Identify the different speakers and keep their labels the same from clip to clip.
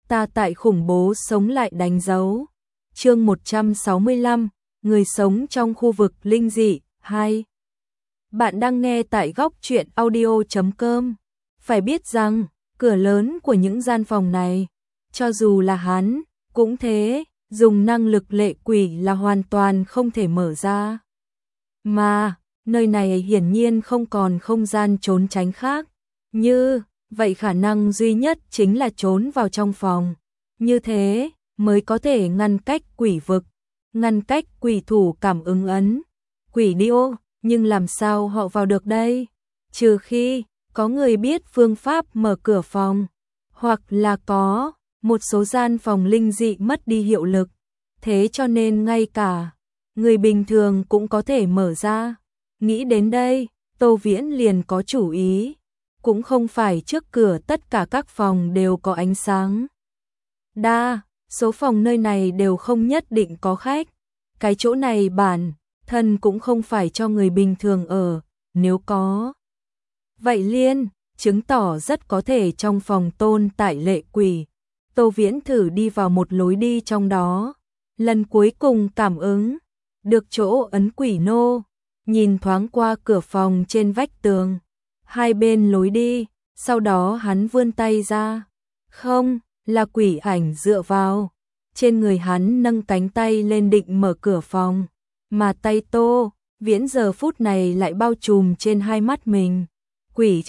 Speaker 1: ta tại khủng bố sống lại đánh dấu. Chương 165, người sống trong khu vực linh dị 2. Bạn đang nghe tại góc truyện audio.com. Phải biết rằng, cửa lớn của những gian phòng này, cho dù là hắn, cũng thế, dùng năng lực lệ quỷ là hoàn toàn không thể mở ra. Mà, nơi này hiển nhiên không còn không gian trốn tránh khác. Như, vậy khả năng duy nhất chính là trốn vào trong phòng. Như thế, mới có thể ngăn cách quỷ vực, ngăn cách quỷ thủ cảm ứng ấn. Quỷ điêu, nhưng làm sao họ vào được đây? Trừ khi, có người biết phương pháp mở cửa phòng, hoặc là có một số gian phòng linh dị mất đi hiệu lực. Thế cho nên ngay cả người bình thường cũng có thể mở ra. Nghĩ đến đây, Tô Viễn liền có chủ ý. Cũng không phải trước cửa tất cả các phòng đều có ánh sáng. Đa số phòng nơi này đều không nhất định có khách. Cái chỗ này bản thân cũng không phải cho người bình thường ở, nếu có. Vậy liên, chứng tỏ rất có thể trong phòng tồn tại lệ quỷ. Tô Viễn thử đi vào một lối đi trong đó. Lần cuối cùng cảm ứng được chỗ ấn quỷ nô, nhìn thoáng qua cửa phòng trên vách tường, hai bên lối đi, sau đó hắn vươn tay ra. Không, là quỷ ảnh dựa vào. Trên người hắn nâng cánh tay lên định mở cửa phòng, mà tay Tô Viễn giờ phút này lại bao trùm trên hai mắt mình. Quỷ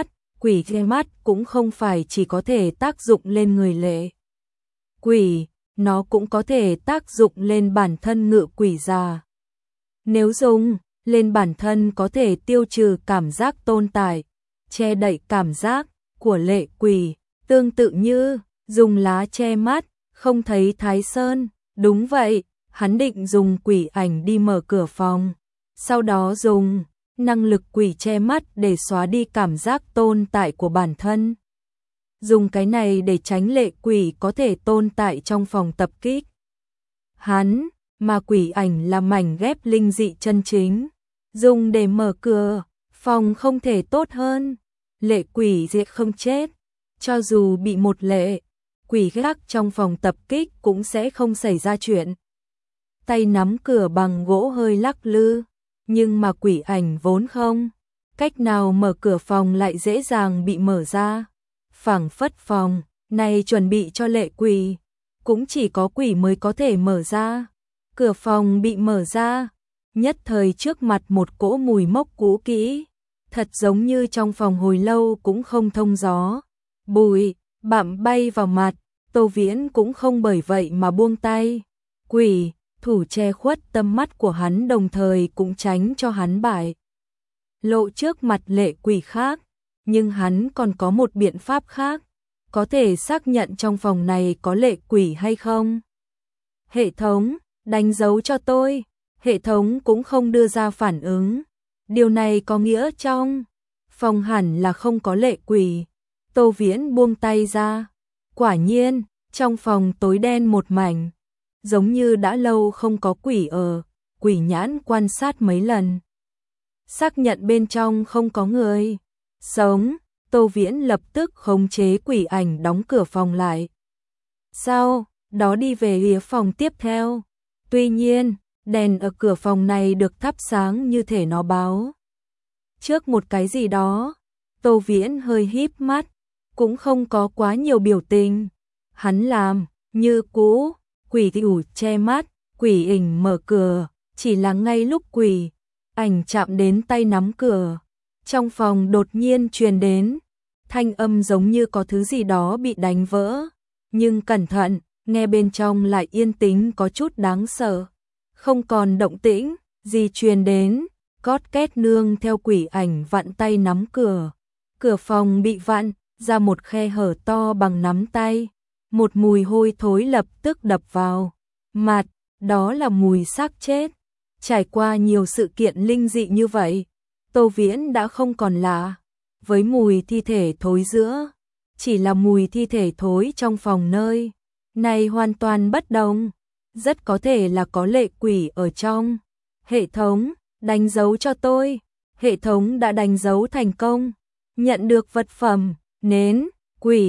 Speaker 1: che mắt cũng không phải chỉ có thể tác dụng lên người lệ quỷ, nó cũng có thể tác dụng lên bản thân ngự quỷ già. Nếu dùng lên bản thân có thể tiêu trừ cảm giác tồn tại, che đậy cảm giác của lệ quỷ, tương tự như dùng lá che mắt, không thấy Thái Sơn. Đúng vậy, hắn định dùng quỷ ảnh đi mở cửa phòng, sau đó dùng năng lực quỷ che mắt để xóa đi cảm giác tồn tại của bản thân. Dùng cái này để tránh lệ quỷ có thể tồn tại trong phòng tập kích hắn, mà quỷ ảnh là mảnh ghép linh dị chân chính. Dùng để mở cửa phòng không thể tốt hơn. Lệ quỷ sẽ không chết, cho dù bị một lệ quỷ gác trong phòng tập kích cũng sẽ không xảy ra chuyện. Tay nắm cửa bằng gỗ hơi lắc lư, nhưng mà quỷ ảnh vốn không cách nào mở cửa phòng lại dễ dàng bị mở ra. Phảng phất phòng này chuẩn bị cho lệ quỷ, cũng chỉ có quỷ mới có thể mở ra. Cửa phòng bị mở ra, nhất thời trước mặt một cỗ mùi mốc cũ kỹ, thật giống như trong phòng hồi lâu cũng không thông gió. Bụi bặm bay vào mặt, Tô Viễn cũng không bởi vậy mà buông tay. Quỷ thủ che khuất tầm mắt của hắn, đồng thời cũng tránh cho hắn bại lộ trước mặt lệ quỷ khác. Nhưng hắn còn có một biện pháp khác, có thể xác nhận trong phòng này có lệ quỷ hay không. Hệ thống, đánh dấu cho tôi. Hệ thống cũng không đưa ra phản ứng. Điều này có nghĩa trong phòng hẳn là không có lệ quỷ. Tô Viễn buông tay ra. Quả nhiên, trong phòng tối đen một mảnh, giống như đã lâu không có quỷ ở. Quỷ nhãn quan sát mấy lần, xác nhận bên trong không có người sống. Tô Viễn lập tức khống chế quỷ ảnh đóng cửa phòng lại, sau đó đi về phía phòng tiếp theo. Tuy nhiên, đèn ở cửa phòng này được thắp sáng như thể nó báo trước một cái gì đó. Tô Viễn hơi híp mắt, cũng không có quá nhiều biểu tình. Hắn làm như cũ, quỷ thủ che mắt, quỷ ảnh mở cửa. Chỉ là ngay lúc quỷ ảnh chạm đến tay nắm cửa, trong phòng đột nhiên truyền đến thanh âm giống như có thứ gì đó bị đánh vỡ. Nhưng cẩn thận, nghe bên trong lại yên tĩnh có chút đáng sợ. Không còn động tĩnh gì truyền đến, cót két nương theo quỷ ảnh vặn tay nắm cửa. Cửa phòng bị vặn ra một khe hở to bằng nắm tay. Một mùi hôi thối lập tức đập vào mặt, đó là mùi xác chết. Trải qua nhiều sự kiện linh dị như vậy, Tô Viễn đã không còn lạ với mùi thi thể thối giữa. Chỉ là mùi thi thể thối trong phòng nơi này hoàn toàn bất đồng. Rất có thể là có lệ quỷ ở trong. Hệ thống, đánh dấu cho tôi. Hệ thống đã đánh dấu thành công. Nhận được vật phẩm, nến, quỷ,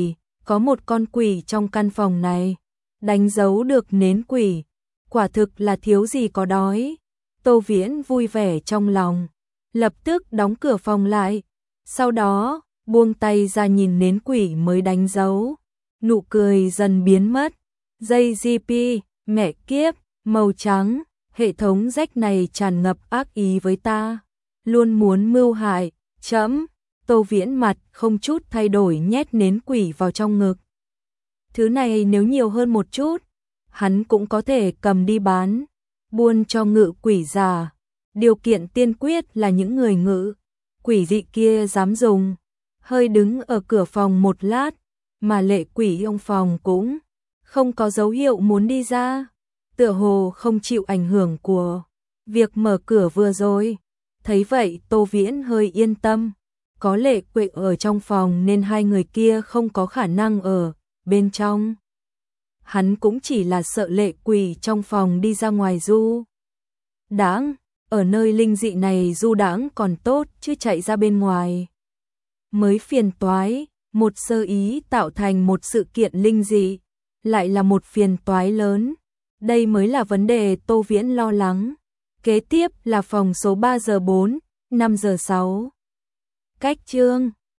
Speaker 1: có một con quỷ trong căn phòng này, đánh dấu được nến quỷ, quả thực là thiếu gì có đói. Tô Viễn vui vẻ trong lòng, lập tức đóng cửa phòng lại, sau đó buông tay ra nhìn nến quỷ mới đánh dấu, nụ cười dần biến mất. Dây GP, mẹ kiếp, màu trắng, hệ thống rách này tràn ngập ác ý với ta, luôn muốn mưu hại, chấm. Tô Viễn mặt không chút thay đổi nhét nến quỷ vào trong ngực. Thứ này nếu nhiều hơn một chút, hắn cũng có thể cầm đi bán, buôn cho ngự quỷ già. Điều kiện tiên quyết là những người ngự quỷ dị kia dám dùng. Hơi đứng ở cửa phòng một lát, mà lệ quỷ trong phòng cũng không có dấu hiệu muốn đi ra, tựa hồ không chịu ảnh hưởng của việc mở cửa vừa rồi. Thấy vậy Tô Viễn hơi yên tâm, có lệ quỷ ở trong phòng nên hai người kia không có khả năng ở bên trong. Hắn cũng chỉ là sợ lệ quỷ trong phòng đi ra ngoài du đãng, ở nơi linh dị này du đãng còn tốt chứ chạy ra bên ngoài mới phiền toái. Một sơ ý tạo thành một sự kiện linh dị, lại là một phiền toái lớn. Đây mới là vấn đề Tô Viễn lo lắng. Kế tiếp là phòng số 3 giờ 4, 5 giờ 6. Cách chương